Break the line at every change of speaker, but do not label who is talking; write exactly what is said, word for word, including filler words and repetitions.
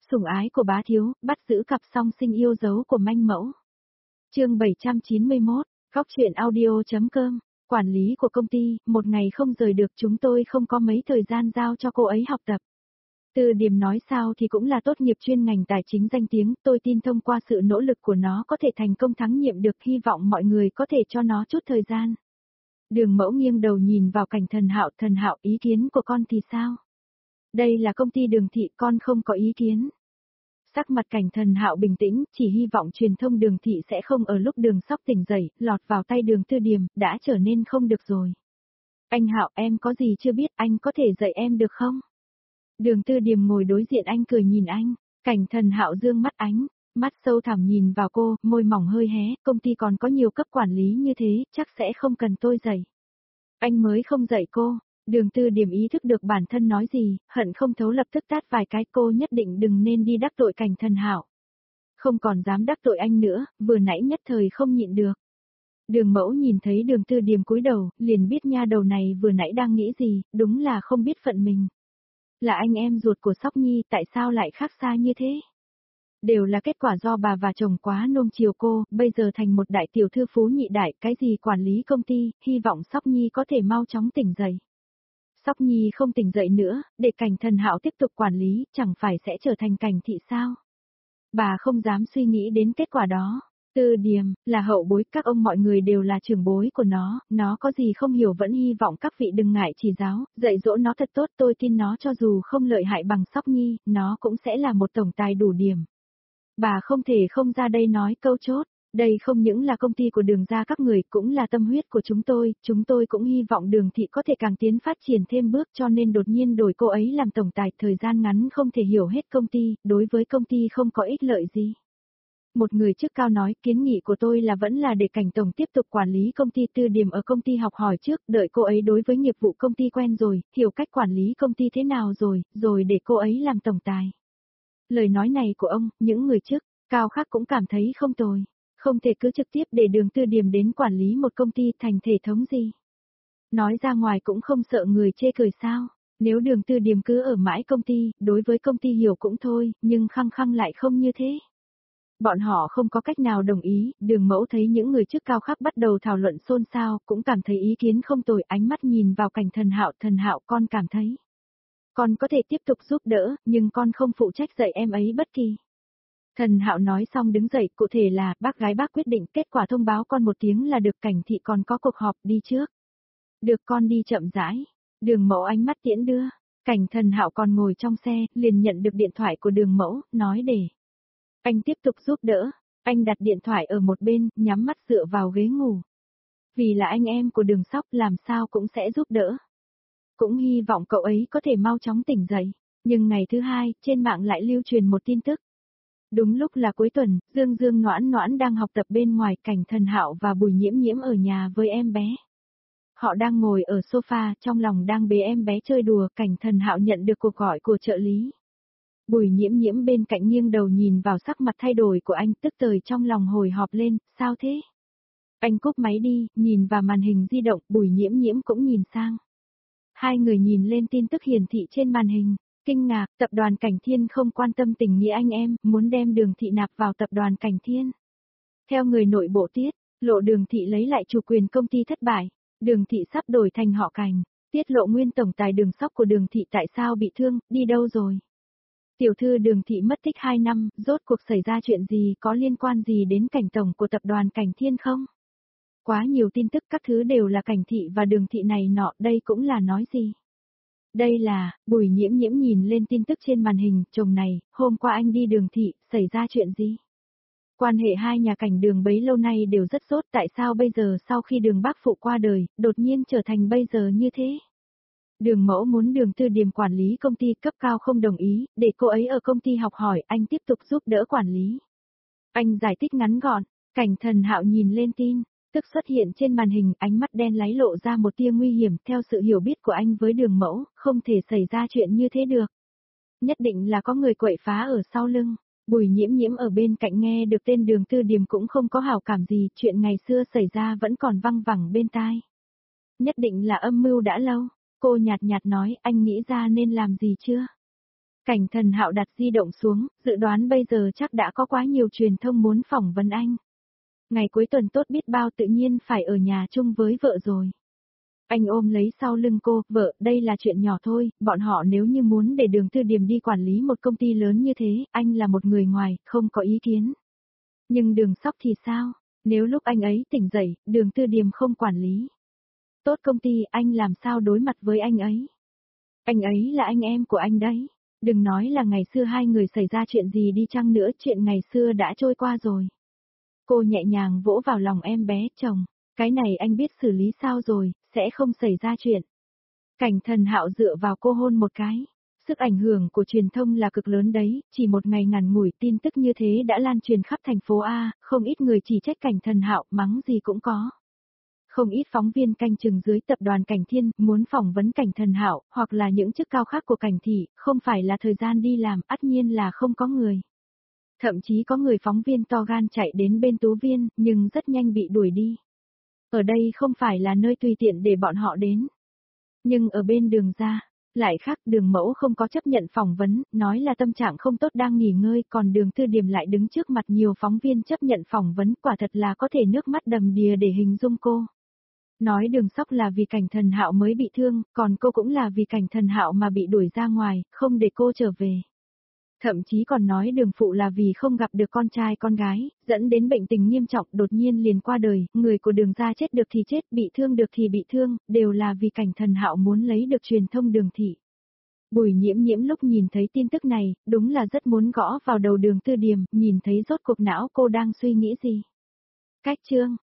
Sủng ái của bá thiếu, bắt giữ cặp song sinh yêu dấu của manh mẫu. Chương bảy trăm chín mươi mốt, góc truyện audio.com, quản lý của công ty, một ngày không rời được chúng tôi không có mấy thời gian giao cho cô ấy học tập. Từ điểm nói sao thì cũng là tốt nghiệp chuyên ngành tài chính danh tiếng, tôi tin thông qua sự nỗ lực của nó có thể thành công thắng nhiệm được, hy vọng mọi người có thể cho nó chút thời gian. Đường Mẫu nghiêng đầu nhìn vào Cảnh Thần Hạo, Thần Hạo, ý kiến của con thì sao? Đây là công ty Đường Thị, con không có ý kiến. Sắc mặt Cảnh Thần Hạo bình tĩnh, chỉ hy vọng truyền thông Đường Thị sẽ không ở lúc Đường Sóc tỉnh dậy, lọt vào tay Đường Tư Điềm, đã trở nên không được rồi. Anh Hạo, em có gì chưa biết, anh có thể dạy em được không? Đường Tư Điềm ngồi đối diện anh cười nhìn anh, Cảnh Thần Hạo dương mắt ánh, mắt sâu thẳm nhìn vào cô, môi mỏng hơi hé, công ty còn có nhiều cấp quản lý như thế, chắc sẽ không cần tôi dạy. Anh mới không dạy cô. Đường Tư Điềm ý thức được bản thân nói gì, hận không thấu lập tức tát vài cái, cô nhất định đừng nên đi đắc tội Cảnh Thần Hạo. Không còn dám đắc tội anh nữa, vừa nãy nhất thời không nhịn được. Đường Mẫu nhìn thấy Đường Tư Điềm cúi đầu, liền biết nha đầu này vừa nãy đang nghĩ gì, đúng là không biết phận mình. Là anh em ruột của Sóc Nhi, tại sao lại khác xa như thế? Đều là kết quả do bà và chồng quá nuông chiều cô, bây giờ thành một đại tiểu thư phú nhị đại, cái gì quản lý công ty, hy vọng Sóc Nhi có thể mau chóng tỉnh dậy. Sóc Nhi không tỉnh dậy nữa, để Cảnh Thần Hạo tiếp tục quản lý, chẳng phải sẽ trở thành Cảnh Thị sao? Bà không dám suy nghĩ đến kết quả đó. Tư Điềm, là hậu bối, các ông mọi người đều là trưởng bối của nó, nó có gì không hiểu vẫn hy vọng các vị đừng ngại chỉ giáo, dạy dỗ nó thật tốt, tôi tin nó cho dù không lợi hại bằng Sóc Nhi, nó cũng sẽ là một tổng tài đủ điểm. Bà không thể không ra đây nói câu chốt. Đây không những là công ty của Đường gia các người, cũng là tâm huyết của chúng tôi, chúng tôi cũng hy vọng Đường Thị có thể càng tiến phát triển thêm bước, cho nên đột nhiên đổi cô ấy làm tổng tài, thời gian ngắn không thể hiểu hết công ty, đối với công ty không có ích lợi gì. Một người chức cao nói, kiến nghị của tôi là vẫn là để Cảnh tổng tiếp tục quản lý công ty. Tư Điềm ở công ty học hỏi trước, đợi cô ấy đối với nghiệp vụ công ty quen rồi, hiểu cách quản lý công ty thế nào rồi, rồi để cô ấy làm tổng tài. Lời nói này của ông, những người chức cao khác cũng cảm thấy không tồi. Không thể cứ trực tiếp để Đường Tư Điềm đến quản lý một công ty thành thể thống gì. Nói ra ngoài cũng không sợ người chê cười sao. Nếu Đường Tư Điềm cứ ở mãi công ty, đối với công ty hiểu cũng thôi, nhưng khăng khăng lại không như thế. Bọn họ không có cách nào đồng ý, Đường Mẫu thấy những người chức cao khác bắt đầu thảo luận xôn xao, cũng cảm thấy ý kiến không tồi, ánh mắt nhìn vào Cảnh Thần Hạo, Thần Hạo, con cảm thấy. Con có thể tiếp tục giúp đỡ, nhưng con không phụ trách dạy em ấy bất kỳ. Thần Hạo nói xong đứng dậy, cụ thể là, bác gái bác quyết định, kết quả thông báo con một tiếng là được. Cảnh Thị còn có cuộc họp, đi trước. Được, con đi chậm rãi. Đường Mẫu ánh mắt tiễn đưa. Cảnh Thần Hạo còn ngồi trong xe, liền nhận được điện thoại của Đường Mẫu, nói để anh tiếp tục giúp đỡ. Anh đặt điện thoại ở một bên, nhắm mắt dựa vào ghế ngủ. Vì là anh em của Đường Sóc, làm sao cũng sẽ giúp đỡ. Cũng hy vọng cậu ấy có thể mau chóng tỉnh dậy. Nhưng ngày thứ hai, trên mạng lại lưu truyền một tin tức. Đúng lúc là cuối tuần, Dương Dương Noãn Noãn đang học tập bên ngoài, Cảnh Thần Hạo và Bùi Nhiễm Nhiễm ở nhà với em bé. Họ đang ngồi ở sofa, trong lòng đang bế em bé chơi đùa, Cảnh Thần Hạo nhận được cuộc gọi của trợ lý. Bùi Nhiễm Nhiễm bên cạnh nghiêng đầu nhìn vào sắc mặt thay đổi của anh, tức thời trong lòng hồi hộp lên, sao thế? Anh cúp máy đi, nhìn vào màn hình di động, Bùi Nhiễm Nhiễm cũng nhìn sang. Hai người nhìn lên tin tức hiển thị trên màn hình. Kinh ngạc, tập đoàn Cảnh Thiên không quan tâm tình nghĩa anh em, muốn đem Đường Thị nạp vào tập đoàn Cảnh Thiên. Theo người nội bộ tiết, lộ Đường Thị lấy lại chủ quyền công ty thất bại, Đường Thị sắp đổi thành họ Cảnh, tiết lộ nguyên tổng tài Đường Sóc của Đường Thị tại sao bị thương, đi đâu rồi. Tiểu thư Đường Thị mất tích hai năm, rốt cuộc xảy ra chuyện gì, có liên quan gì đến Cảnh tổng của tập đoàn Cảnh Thiên không? Quá nhiều tin tức, các thứ đều là Cảnh Thị và Đường Thị này nọ, đây cũng là nói gì? Đây là, Bùi Nhiễm Nhiễm nhìn lên tin tức trên màn hình, chồng này, hôm qua anh đi Đường Thị, xảy ra chuyện gì? Quan hệ hai nhà Cảnh Đường bấy lâu nay đều rất tốt, tại sao bây giờ sau khi Đường bác phụ qua đời, đột nhiên trở thành bây giờ như thế? Đường Mẫu muốn Đường Tư Điềm quản lý công ty, cấp cao không đồng ý, để cô ấy ở công ty học hỏi, anh tiếp tục giúp đỡ quản lý. Anh giải thích ngắn gọn, Cảnh Thần Hạo nhìn lên tin. Tức xuất hiện trên màn hình, ánh mắt đen láy lộ ra một tia nguy hiểm, theo sự hiểu biết của anh với Đường Mẫu, không thể xảy ra chuyện như thế được. Nhất định là có người quậy phá ở sau lưng. Bùi Nhiễm Nhiễm ở bên cạnh nghe được tên Đường Tư Điềm cũng không có hảo cảm gì, chuyện ngày xưa xảy ra vẫn còn văng vẳng bên tai. Nhất định là âm mưu đã lâu. Cô nhạt nhạt nói, anh nghĩ ra nên làm gì chưa? Cảnh Thần Hạo đặt di động xuống, dự đoán bây giờ chắc đã có quá nhiều truyền thông muốn phỏng vấn anh. Ngày cuối tuần tốt biết bao tự nhiên phải ở nhà chung với vợ rồi. Anh ôm lấy sau lưng cô, vợ, đây là chuyện nhỏ thôi, bọn họ nếu như muốn để Đường Tư Điềm đi quản lý một công ty lớn như thế, anh là một người ngoài, không có ý kiến. Nhưng Đường Sóc thì sao? Nếu lúc anh ấy tỉnh dậy, Đường Tư Điềm không quản lý tốt công ty, anh làm sao đối mặt với anh ấy? Anh ấy là anh em của anh đấy. Đừng nói là ngày xưa hai người xảy ra chuyện gì đi chăng nữa, chuyện ngày xưa đã trôi qua rồi. Cô nhẹ nhàng vỗ vào lòng em bé, chồng, cái này anh biết xử lý sao rồi, sẽ không xảy ra chuyện. Cảnh Thần Hạo dựa vào cô hôn một cái. Sức ảnh hưởng của truyền thông là cực lớn đấy, chỉ một ngày ngắn ngủi tin tức như thế đã lan truyền khắp thành phố A, không ít người chỉ trách Cảnh Thần Hạo, mắng gì cũng có. Không ít phóng viên canh chừng dưới tập đoàn Cảnh Thiên, muốn phỏng vấn Cảnh Thần Hạo, hoặc là những chức cao khác của Cảnh Thị, không phải là thời gian đi làm, ắt nhiên là không có người. Thậm chí có người phóng viên to gan chạy đến bên Tú Viên, nhưng rất nhanh bị đuổi đi. Ở đây không phải là nơi tùy tiện để bọn họ đến. Nhưng ở bên Đường ra, lại khác, Đường Mẫu không có chấp nhận phỏng vấn, nói là tâm trạng không tốt đang nghỉ ngơi, còn Đường Tư Điềm lại đứng trước mặt nhiều phóng viên chấp nhận phỏng vấn, quả thật là có thể nước mắt đầm đìa để hình dung cô. Nói Đường Sóc là vì Cảnh Thần Hạo mới bị thương, còn cô cũng là vì Cảnh Thần Hạo mà bị đuổi ra ngoài, không để cô trở về. Thậm chí còn nói Đường Phụ là vì không gặp được con trai con gái, dẫn đến bệnh tình nghiêm trọng đột nhiên liền qua đời, người của Đường gia chết được thì chết, bị thương được thì bị thương, đều là vì Cảnh Thần Hạo muốn lấy được truyền thông Đường thị. Bùi Nhiễm Nhiễm lúc nhìn thấy tin tức này, đúng là rất muốn gõ vào đầu Đường Tư Điềm, nhìn thấy rốt cuộc não cô đang suy nghĩ gì. Cách chương